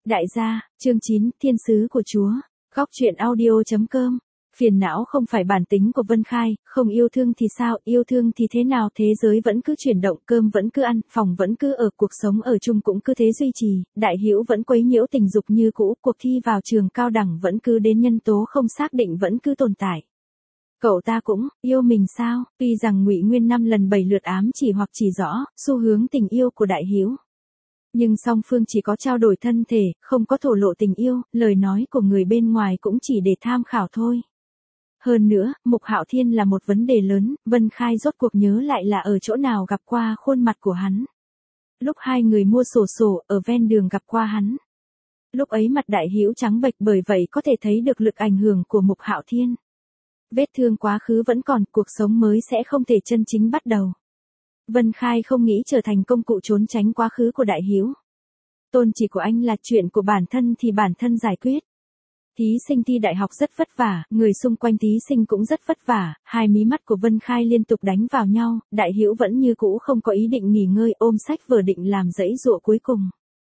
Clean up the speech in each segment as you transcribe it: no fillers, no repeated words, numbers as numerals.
Đại gia, chương 9, Thiên sứ của Chúa. Góc truyện audio.com. Phiền não không phải bản tính của Vân Khai, không yêu thương thì sao, yêu thương thì thế nào, thế giới vẫn cứ chuyển động, cơm vẫn cứ ăn, phòng vẫn cứ ở, cuộc sống ở chung cũng cứ thế duy trì, Đại Hữu vẫn quấy nhiễu tình dục như cũ, cuộc thi vào trường cao đẳng vẫn cứ đến, nhân tố không xác định vẫn cứ tồn tại. Cậu ta cũng yêu mình sao? Tuy rằng Ngụy Nguyên 5 lần 7 lượt ám chỉ hoặc chỉ rõ xu hướng tình yêu của Đại Hữu, nhưng song phương chỉ có trao đổi thân thể, không có thổ lộ tình yêu, lời nói của người bên ngoài cũng chỉ để tham khảo thôi. Hơn nữa, Mục Hạo Thiên là một vấn đề lớn, Vân Khai rốt cuộc nhớ lại là ở chỗ nào gặp qua khuôn mặt của hắn. Lúc hai người mua xổ sổ, ở ven đường gặp qua hắn. Lúc ấy mặt Đại Hữu trắng bệch, bởi vậy có thể thấy được lực ảnh hưởng của Mục Hạo Thiên. Vết thương quá khứ vẫn còn, cuộc sống mới sẽ không thể chân chính bắt đầu. Vân Khai không nghĩ trở thành công cụ trốn tránh quá khứ của Đại Hữu. Tôn chỉ của anh là chuyện của bản thân thì bản thân giải quyết. Thí sinh thi đại học rất vất vả, người xung quanh thí sinh cũng rất vất vả, hai mí mắt của Vân Khai liên tục đánh vào nhau, Đại Hữu vẫn như cũ không có ý định nghỉ ngơi, ôm sách vở định làm dãy dụa cuối cùng.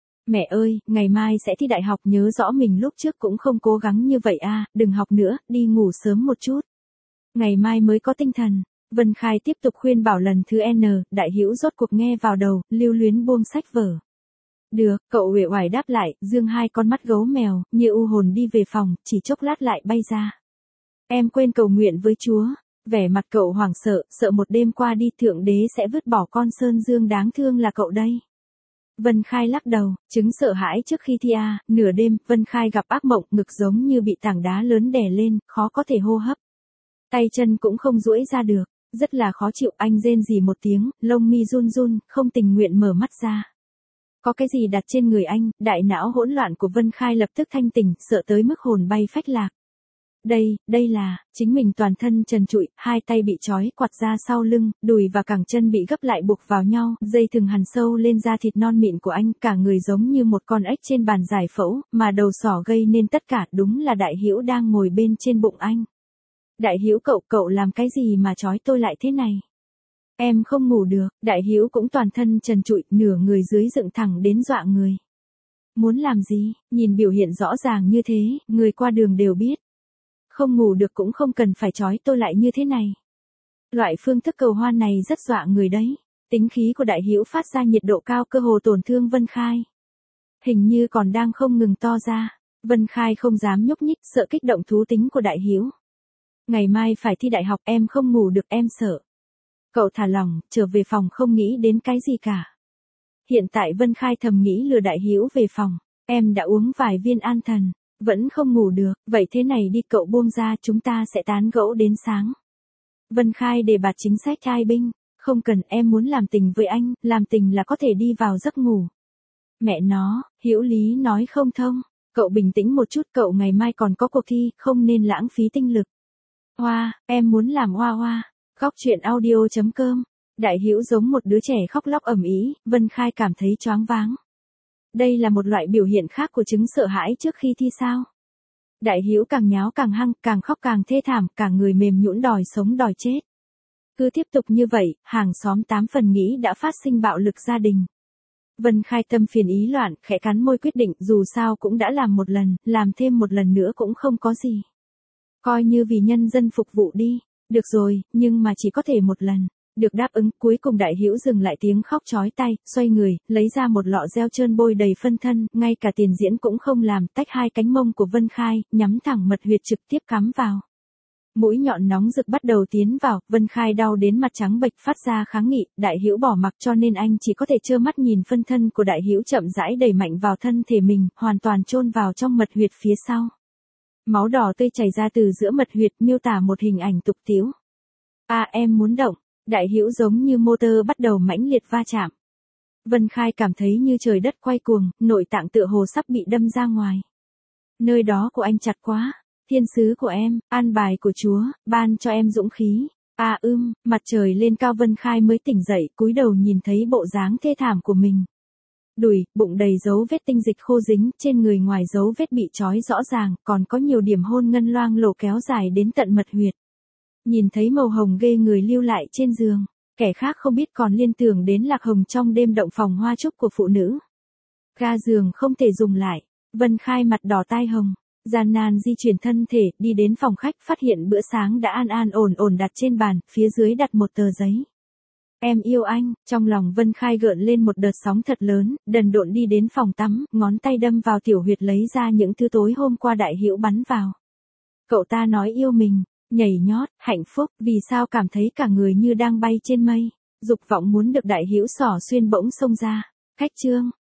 Mẹ ơi, ngày mai sẽ thi đại học, nhớ rõ mình lúc trước cũng không cố gắng như vậy à, đừng học nữa, đi ngủ sớm một chút. Ngày mai mới có tinh thần. Vân Khai tiếp tục khuyên bảo lần thứ N, Đại Hữu rốt cuộc nghe vào đầu, lưu luyến buông sách vở. Được, cậu uể oải đáp lại, dương hai con mắt gấu mèo, như u hồn đi về phòng, chỉ chốc lát lại bay ra. Em quên cầu nguyện với Chúa. Vẻ mặt cậu hoảng sợ, sợ một đêm qua đi Thượng Đế sẽ vứt bỏ con Sơn Dương đáng thương là cậu đây. Vân Khai lắc đầu, chứng sợ hãi trước khi thi A, nửa đêm, Vân Khai gặp ác mộng, ngực giống như bị tảng đá lớn đè lên, khó có thể hô hấp. Tay chân cũng không duỗi ra được. Rất là khó chịu, anh rên rỉ một tiếng, lông mi run run, không tình nguyện mở mắt ra. Có cái gì đặt trên người anh, đại não hỗn loạn của Vân Khai lập tức thanh tỉnh, sợ tới mức hồn bay phách lạc. Đây là, chính mình toàn thân trần trụi, hai tay bị trói quặt ra sau lưng, đùi và cẳng chân bị gấp lại buộc vào nhau, dây thừng hằn sâu lên da thịt non mịn của anh, cả người giống như một con ếch trên bàn giải phẫu, mà đầu sỏ gây nên tất cả, đúng là Đại Hữu đang ngồi bên trên bụng anh. Đại Hữu, cậu làm cái gì mà trói tôi lại thế này? Em không ngủ được. Đại Hữu cũng toàn thân trần trụi, nửa người dưới dựng thẳng đến dọa người. Muốn làm gì? Nhìn biểu hiện rõ ràng như thế, người qua đường đều biết. Không ngủ được cũng không cần phải trói tôi lại như thế này. Loại phương thức cầu hoan này rất dọa người đấy. Tính khí của Đại Hữu phát ra nhiệt độ cao, cơ hồ tổn thương Vân Khai. Hình như còn đang không ngừng to ra. Vân Khai không dám nhúc nhích, sợ kích động thú tính của Đại Hữu. Ngày mai phải thi đại học, em không ngủ được, em sợ. Cậu thả lỏng, trở về phòng không nghĩ đến cái gì cả. Hiện tại Vân Khai thầm nghĩ lừa Đại Hữu về phòng. Em đã uống vài viên an thần, vẫn không ngủ được, vậy thế này đi, cậu buông ra, chúng ta sẽ tán gẫu đến sáng. Vân Khai đề bạt chính sách trai binh, không cần, em muốn làm tình với anh, làm tình là có thể đi vào giấc ngủ. Mẹ nó, Hữu lý nói không thông, cậu bình tĩnh một chút, cậu ngày mai còn có cuộc thi, không nên lãng phí tinh lực. Hoa, em muốn làm hoa hoa. Góc truyện audio.com. Đại Hữu giống một đứa trẻ khóc lóc ầm ĩ, Vân Khai cảm thấy choáng váng. Đây là một loại biểu hiện khác của chứng sợ hãi trước khi thi sao? Đại Hữu càng nháo càng hăng, càng khóc càng thê thảm, cả người mềm nhũn đòi sống đòi chết. Cứ tiếp tục như vậy, hàng xóm 8 phần nghĩ đã phát sinh bạo lực gia đình. Vân Khai tâm phiền ý loạn, khẽ cắn môi quyết định, dù sao cũng đã làm một lần, làm thêm một lần nữa cũng không có gì. Coi như vì nhân dân phục vụ đi. Được rồi, nhưng mà chỉ có thể một lần. Được đáp ứng, cuối cùng Đại Hữu dừng lại tiếng khóc chói tai, xoay người, lấy ra một lọ gel trơn bôi đầy phân thân, ngay cả tiền diễn cũng không làm, tách hai cánh mông của Vân Khai, nhắm thẳng mật huyệt trực tiếp cắm vào. Mũi nhọn nóng rực bắt đầu tiến vào, Vân Khai đau đến mặt trắng bệch phát ra kháng nghị, Đại Hữu bỏ mặc cho nên anh chỉ có thể trơ mắt nhìn phân thân của Đại Hữu chậm rãi đẩy mạnh vào thân thể mình, hoàn toàn chôn vào trong mật huyệt phía sau. Máu đỏ tươi chảy ra từ giữa mật huyệt, miêu tả một hình ảnh tục tĩu. Em muốn động. Đại Hữu giống như motor bắt đầu mãnh liệt va chạm. Vân Khai cảm thấy như trời đất quay cuồng, nội tạng tựa hồ sắp bị đâm ra ngoài. Nơi đó của anh chặt quá. Thiên sứ của em, an bài của Chúa, ban cho em dũng khí. Mặt trời lên cao, Vân Khai mới tỉnh dậy, cúi đầu nhìn thấy bộ dáng thê thảm của mình. Đùi, bụng đầy dấu vết tinh dịch khô dính, trên người ngoài dấu vết bị trói rõ ràng, còn có nhiều điểm hôn ngân loang lổ kéo dài đến tận mật huyệt. Nhìn thấy màu hồng ghê người lưu lại trên giường, kẻ khác không biết còn liên tưởng đến lạc hồng trong đêm động phòng hoa trúc của phụ nữ. Ga giường không thể dùng lại, Vân Khai mặt đỏ tai hồng, gian nan di chuyển thân thể, đi đến phòng khách phát hiện bữa sáng đã an an ổn ổn đặt trên bàn, phía dưới đặt một tờ giấy. Em yêu anh, trong lòng Vân Khai gợn lên một đợt sóng thật lớn, đần độn đi đến phòng tắm, ngón tay đâm vào tiểu huyệt lấy ra những thứ tối hôm qua Đại Hữu bắn vào. Cậu ta nói yêu mình, nhảy nhót, hạnh phúc, vì sao cảm thấy cả người như đang bay trên mây, dục vọng muốn được Đại Hữu xỏ xuyên bỗng xông ra. Khách trương,